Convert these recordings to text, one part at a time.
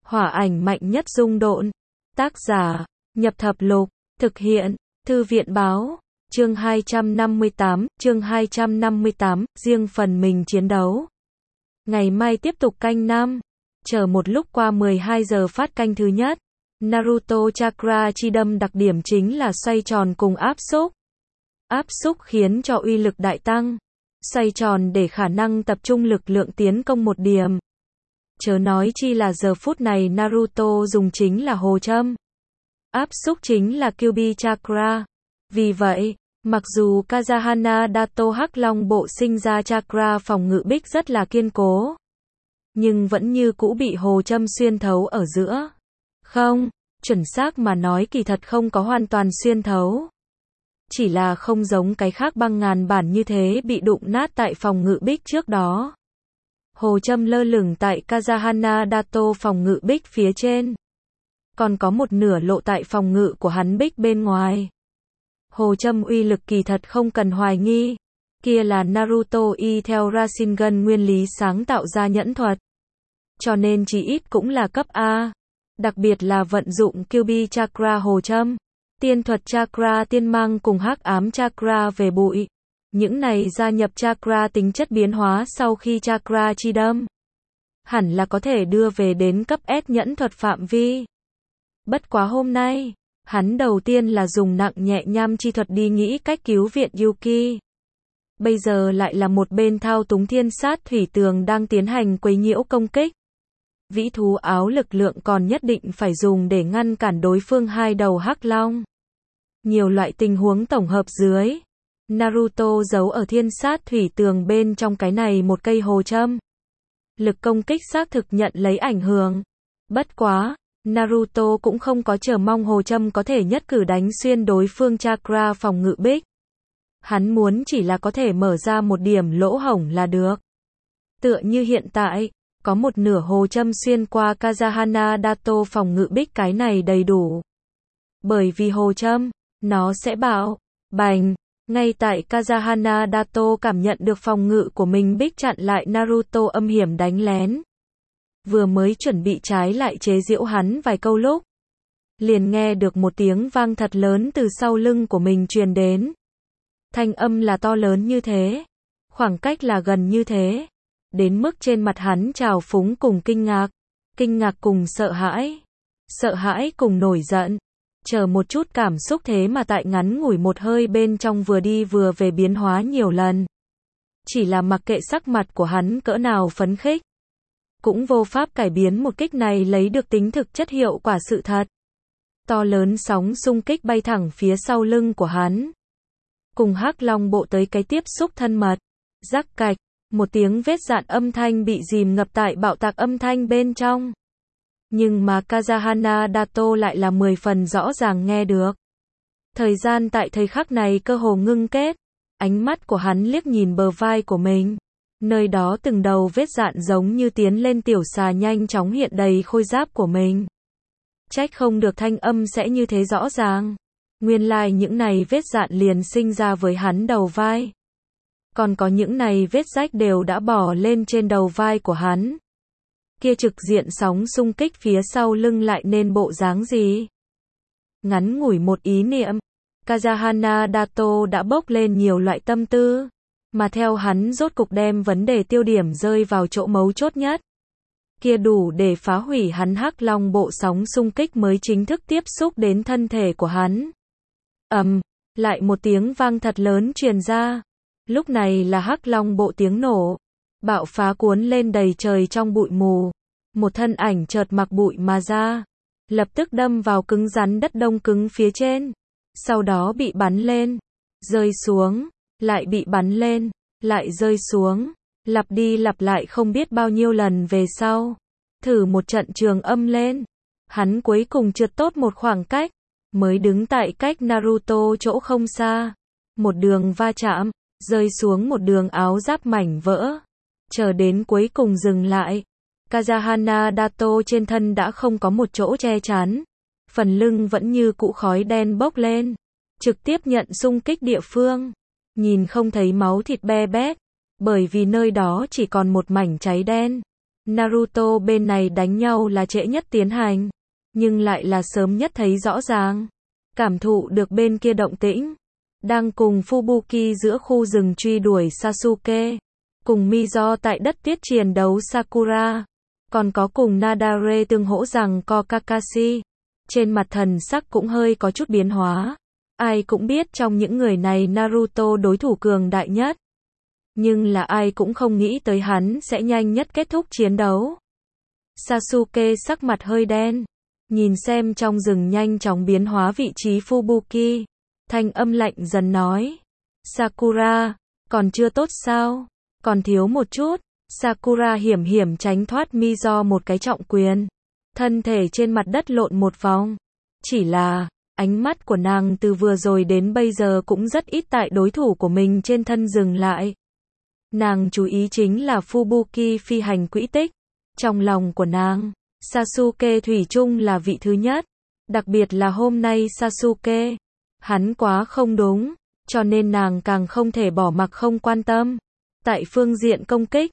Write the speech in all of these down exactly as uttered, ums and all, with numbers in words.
Hỏa ảnh mạnh nhất dung độn. Tác giả, Nhập Thập Lục, thực hiện, Thư viện Báo, chương hai trăm năm mươi tám, chương hai trăm năm mươi tám, riêng phần mình chiến đấu. Ngày mai tiếp tục canh năm, chờ một lúc qua mười hai giờ phát canh thứ nhất. Naruto Chakra chi đâm đặc điểm chính là xoay tròn cùng áp xúc. Áp xúc khiến cho uy lực đại tăng. Xoay tròn để khả năng tập trung lực lượng tiến công một điểm. Chớ nói chi là giờ phút này Naruto dùng chính là hồ châm. Áp xúc chính là Kyuubi Chakra. Vì vậy, mặc dù Kazahana Dato Hắc Long bộ sinh ra Chakra phòng ngự bích rất là kiên cố, nhưng vẫn như cũ bị hồ châm xuyên thấu ở giữa. Không, chuẩn xác mà nói kỳ thật không có hoàn toàn xuyên thấu. Chỉ là không giống cái khác băng ngàn bản như thế bị đụng nát tại phòng ngự bích trước đó. Hồ châm lơ lửng tại Kazahana Dato phòng ngự bích phía trên. Còn có một nửa lộ tại phòng ngự của hắn bích bên ngoài. Hồ châm uy lực kỳ thật không cần hoài nghi. Kia là Naruto y theo Rasengan nguyên lý sáng tạo ra nhẫn thuật. Cho nên chí ít cũng là cấp A. Đặc biệt là vận dụng Kyuubi Chakra hồ châm. Tiên thuật Chakra tiên mang cùng hắc ám Chakra về bụi. Những này gia nhập Chakra tính chất biến hóa sau khi Chakra chi đâm. Hẳn là có thể đưa về đến cấp S nhẫn thuật phạm vi. Bất quá hôm nay, hắn đầu tiên là dùng nặng nhẹ nham chi thuật đi nghĩ cách cứu viện Yuki. Bây giờ lại là một bên thao túng thiên sát thủy tường đang tiến hành quấy nhiễu công kích. Vĩ thú áo lực lượng còn nhất định phải dùng để ngăn cản đối phương hai đầu hắc long. Nhiều loại tình huống tổng hợp dưới. Naruto giấu ở thiên sát thủy tường bên trong cái này một cây hồ châm. Lực công kích xác thực nhận lấy ảnh hưởng. Bất quá, Naruto cũng không có chờ mong hồ châm có thể nhất cử đánh xuyên đối phương Chakra phòng ngự bích. Hắn muốn chỉ là có thể mở ra một điểm lỗ hổng là được. Tựa như hiện tại, có một nửa hồ châm xuyên qua Kazahana Dato phòng ngự bích cái này đầy đủ. Bởi vì hồ châm, nó sẽ bảo, bành, ngay tại Kazahana Dato cảm nhận được phòng ngự của mình bích chặn lại Naruto âm hiểm đánh lén. Vừa mới chuẩn bị trái lại chế giễu hắn vài câu lúc. Liền nghe được một tiếng vang thật lớn từ sau lưng của mình truyền đến. Thanh âm là to lớn như thế. Khoảng cách là gần như thế. Đến mức trên mặt hắn trào phúng cùng kinh ngạc. Kinh ngạc cùng sợ hãi. Sợ hãi cùng nổi giận. Chờ một chút cảm xúc thế mà tại ngắn ngủi một hơi bên trong vừa đi vừa về biến hóa nhiều lần. Chỉ là mặc kệ sắc mặt của hắn cỡ nào phấn khích. Cũng vô pháp cải biến một kích này lấy được tính thực chất hiệu quả sự thật. To lớn sóng xung kích bay thẳng phía sau lưng của hắn. Cùng hắc long bộ tới cái tiếp xúc thân mật. Rắc cạch, một tiếng vết dạn âm thanh bị dìm ngập tại bạo tạc âm thanh bên trong. Nhưng mà Kazahana Dato lại là mười phần rõ ràng nghe được. Thời gian tại thời khắc này cơ hồ ngưng kết. Ánh mắt của hắn liếc nhìn bờ vai của mình. Nơi đó từng đầu vết dạn giống như tiến lên tiểu xà nhanh chóng hiện đầy khôi giáp của mình. Trách không được thanh âm sẽ như thế rõ ràng. Nguyên lai like những này vết dạn liền sinh ra với hắn đầu vai. Còn có những này vết rách đều đã bỏ lên trên đầu vai của hắn. Kia trực diện sóng xung kích phía sau lưng lại nên bộ dáng gì? Ngắn ngủi một ý niệm, Kazahana Dato đã bốc lên nhiều loại tâm tư. Mà theo hắn rốt cục đem vấn đề tiêu điểm rơi vào chỗ mấu chốt nhất. Kia đủ để phá hủy hắn hắc long bộ sóng xung kích mới chính thức tiếp xúc đến thân thể của hắn. Ầm, um, lại một tiếng vang thật lớn truyền ra. Lúc này là hắc long bộ tiếng nổ. Bạo phá cuốn lên đầy trời trong bụi mù. Một thân ảnh chợt mặc bụi mà ra. Lập tức đâm vào cứng rắn đất đông cứng phía trên. Sau đó bị bắn lên. Rơi xuống. Lại bị bắn lên, lại rơi xuống, lặp đi lặp lại không biết bao nhiêu lần về sau. Thử một trận trường âm lên. Hắn cuối cùng trượt tốt một khoảng cách, mới đứng tại cách Naruto chỗ không xa. Một đường va chạm, rơi xuống một đường áo giáp mảnh vỡ. Chờ đến cuối cùng dừng lại. Kazahana Dato trên thân đã không có một chỗ che chắn. Phần lưng vẫn như cũ khói đen bốc lên. Trực tiếp nhận xung kích địa phương. Nhìn không thấy máu thịt be bét, bởi vì nơi đó chỉ còn một mảnh cháy đen. Naruto bên này đánh nhau là trễ nhất tiến hành, nhưng lại là sớm nhất thấy rõ ràng. Cảm thụ được bên kia động tĩnh. Đang cùng Fubuki giữa khu rừng truy đuổi Sasuke. Cùng Mizo tại đất tiết chiến đấu Sakura. Còn có cùng Nadare tương hỗ rằng co Kakashi. Trên mặt thần sắc cũng hơi có chút biến hóa. Ai cũng biết trong những người này Naruto đối thủ cường đại nhất. Nhưng là ai cũng không nghĩ tới hắn sẽ nhanh nhất kết thúc chiến đấu. Sasuke sắc mặt hơi đen. Nhìn xem trong rừng nhanh chóng biến hóa vị trí Fubuki. Thanh âm lạnh dần nói. Sakura, còn chưa tốt sao? Còn thiếu một chút. Sakura hiểm hiểm tránh thoát Mizo một cái trọng quyền. Thân thể trên mặt đất lộn một vòng. Chỉ là, ánh mắt của nàng từ vừa rồi đến bây giờ cũng rất ít tại đối thủ của mình trên thân dừng lại. Nàng chú ý chính là Fubuki phi hành quỹ tích. Trong lòng của nàng, Sasuke thủy chung là vị thứ nhất. Đặc biệt là hôm nay Sasuke. Hắn quá không đúng, cho nên nàng càng không thể bỏ mặc không quan tâm. Tại phương diện công kích,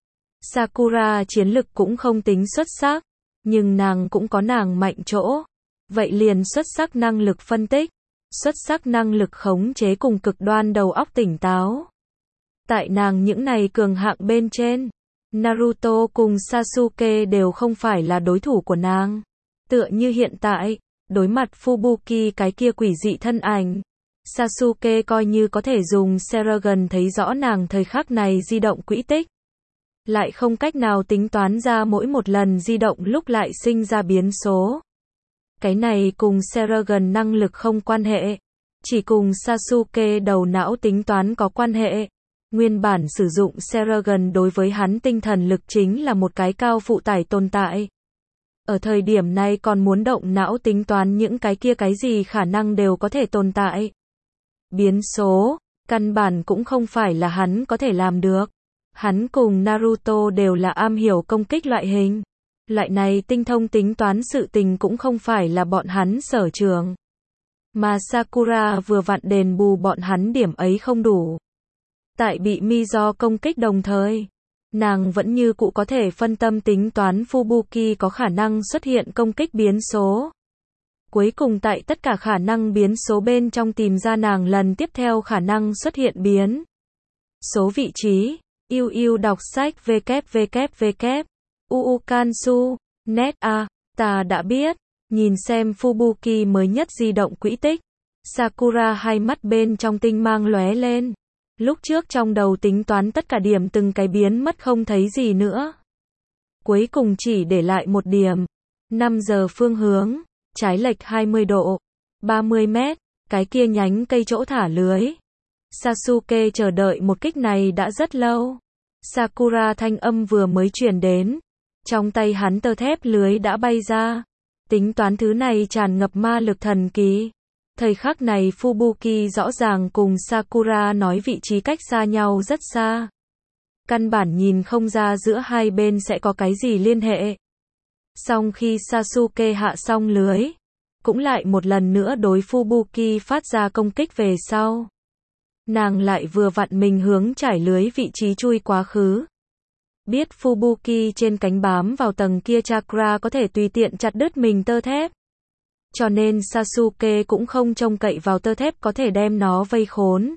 Sakura chiến lực cũng không tính xuất sắc, nhưng nàng cũng có nàng mạnh chỗ. Vậy liền xuất sắc năng lực phân tích, xuất sắc năng lực khống chế cùng cực đoan đầu óc tỉnh táo. Tại nàng những này cường hạng bên trên, Naruto cùng Sasuke đều không phải là đối thủ của nàng. Tựa như hiện tại, đối mặt Fubuki cái kia quỷ dị thân ảnh, Sasuke coi như có thể dùng Sharingan thấy rõ nàng thời khắc này di động quỹ tích. Lại không cách nào tính toán ra mỗi một lần di động lúc lại sinh ra biến số. Cái này cùng Sharingan năng lực không quan hệ, chỉ cùng Sasuke đầu não tính toán có quan hệ. Nguyên bản sử dụng Sharingan đối với hắn tinh thần lực chính là một cái cao phụ tải tồn tại. Ở thời điểm này còn muốn động não tính toán những cái kia cái gì khả năng đều có thể tồn tại. Biến số, căn bản cũng không phải là hắn có thể làm được. Hắn cùng Naruto đều là am hiểu công kích loại hình. Loại này tinh thông tính toán sự tình cũng không phải là bọn hắn sở trường. Mà Sakura vừa vặn đền bù bọn hắn điểm ấy không đủ. Tại bị Mizo công kích đồng thời, nàng vẫn như cũ có thể phân tâm tính toán Fubuki có khả năng xuất hiện công kích biến số. Cuối cùng tại tất cả khả năng biến số bên trong tìm ra nàng lần tiếp theo khả năng xuất hiện biến số vị trí. Yêu yêu đọc sách www. Uukansu. Net a. Ta đã biết. Nhìn xem Fubuki mới nhất di động quỹ tích. Sakura hai mắt bên trong tinh mang lóe lên. Lúc trước trong đầu tính toán tất cả điểm từng cái biến mất không thấy gì nữa. Cuối cùng chỉ để lại một điểm. năm giờ phương hướng. Trái lệch hai mươi độ. ba mươi mét. Cái kia nhánh cây chỗ thả lưới. Sasuke chờ đợi một kích này đã rất lâu. Sakura thanh âm vừa mới truyền đến. Trong tay hắn tơ thép lưới đã bay ra. Tính toán thứ này tràn ngập ma lực thần kỳ. Thời khắc này Fubuki rõ ràng cùng Sakura nói vị trí cách xa nhau rất xa. Căn bản nhìn không ra giữa hai bên sẽ có cái gì liên hệ. Song khi Sasuke hạ xong lưới, cũng lại một lần nữa đối Fubuki phát ra công kích về sau. Nàng lại vừa vặn mình hướng trải lưới vị trí chui quá khứ. Biết Fubuki trên cánh bám vào tầng kia chakra có thể tùy tiện chặt đứt mình tơ thép. Cho nên Sasuke cũng không trông cậy vào tơ thép có thể đem nó vây khốn.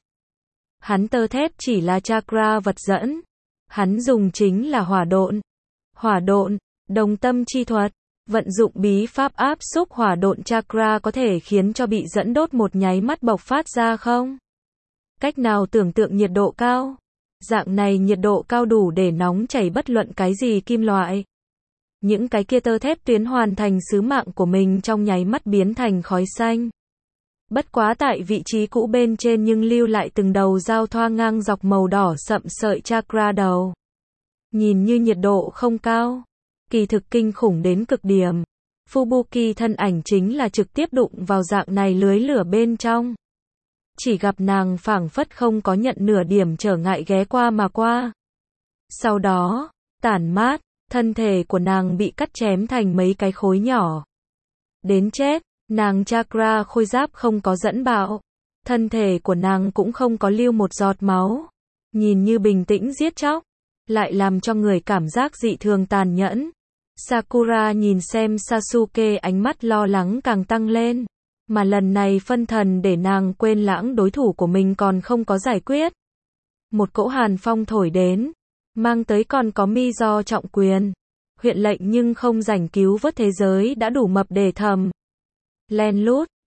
Hắn tơ thép chỉ là chakra vật dẫn. Hắn dùng chính là hỏa độn. Hỏa độn, đồng tâm chi thuật. Vận dụng bí pháp áp xúc hỏa độn chakra có thể khiến cho bị dẫn đốt một nháy mắt bộc phát ra không? Cách nào tưởng tượng nhiệt độ cao? Dạng này nhiệt độ cao đủ để nóng chảy bất luận cái gì kim loại. Những cái kia tơ thép tuyến hoàn thành sứ mạng của mình trong nháy mắt biến thành khói xanh. Bất quá tại vị trí cũ bên trên nhưng lưu lại từng đầu dao thoa ngang dọc màu đỏ sậm sợi chakra đầu. Nhìn như nhiệt độ không cao, kỳ thực kinh khủng đến cực điểm. Fubuki thân ảnh chính là trực tiếp đụng vào dạng này lưới lửa bên trong. Chỉ gặp nàng phảng phất không có nhận nửa điểm trở ngại ghé qua mà qua. Sau đó, tản mát, thân thể của nàng bị cắt chém thành mấy cái khối nhỏ. Đến chết, nàng chakra khôi giáp không có dẫn bạo. Thân thể của nàng cũng không có lưu một giọt máu. Nhìn như bình tĩnh giết chóc. lại làm cho người cảm giác dị thường tàn nhẫn. Sakura nhìn xem Sasuke, ánh mắt lo lắng càng tăng lên. Mà lần này phân thần để nàng quên lãng đối thủ của mình còn không có giải quyết. Một cỗ hàn phong thổi đến, mang tới còn có mi do trọng quyền. Huyện lệnh nhưng không rảnh cứu vớt thế giới đã đủ mập để thầm. Len lút,